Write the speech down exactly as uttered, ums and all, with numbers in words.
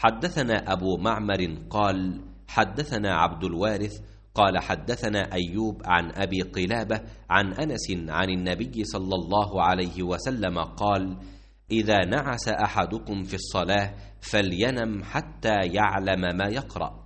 حدثنا أبو معمر قال حدثنا عبد الوارث قال حدثنا أيوب عن أبي قلابة عن أنس عن النبي صلى الله عليه وسلم قال: إذا نعس أحدكم في الصلاة فلينم حتى يعلم ما يقرأ.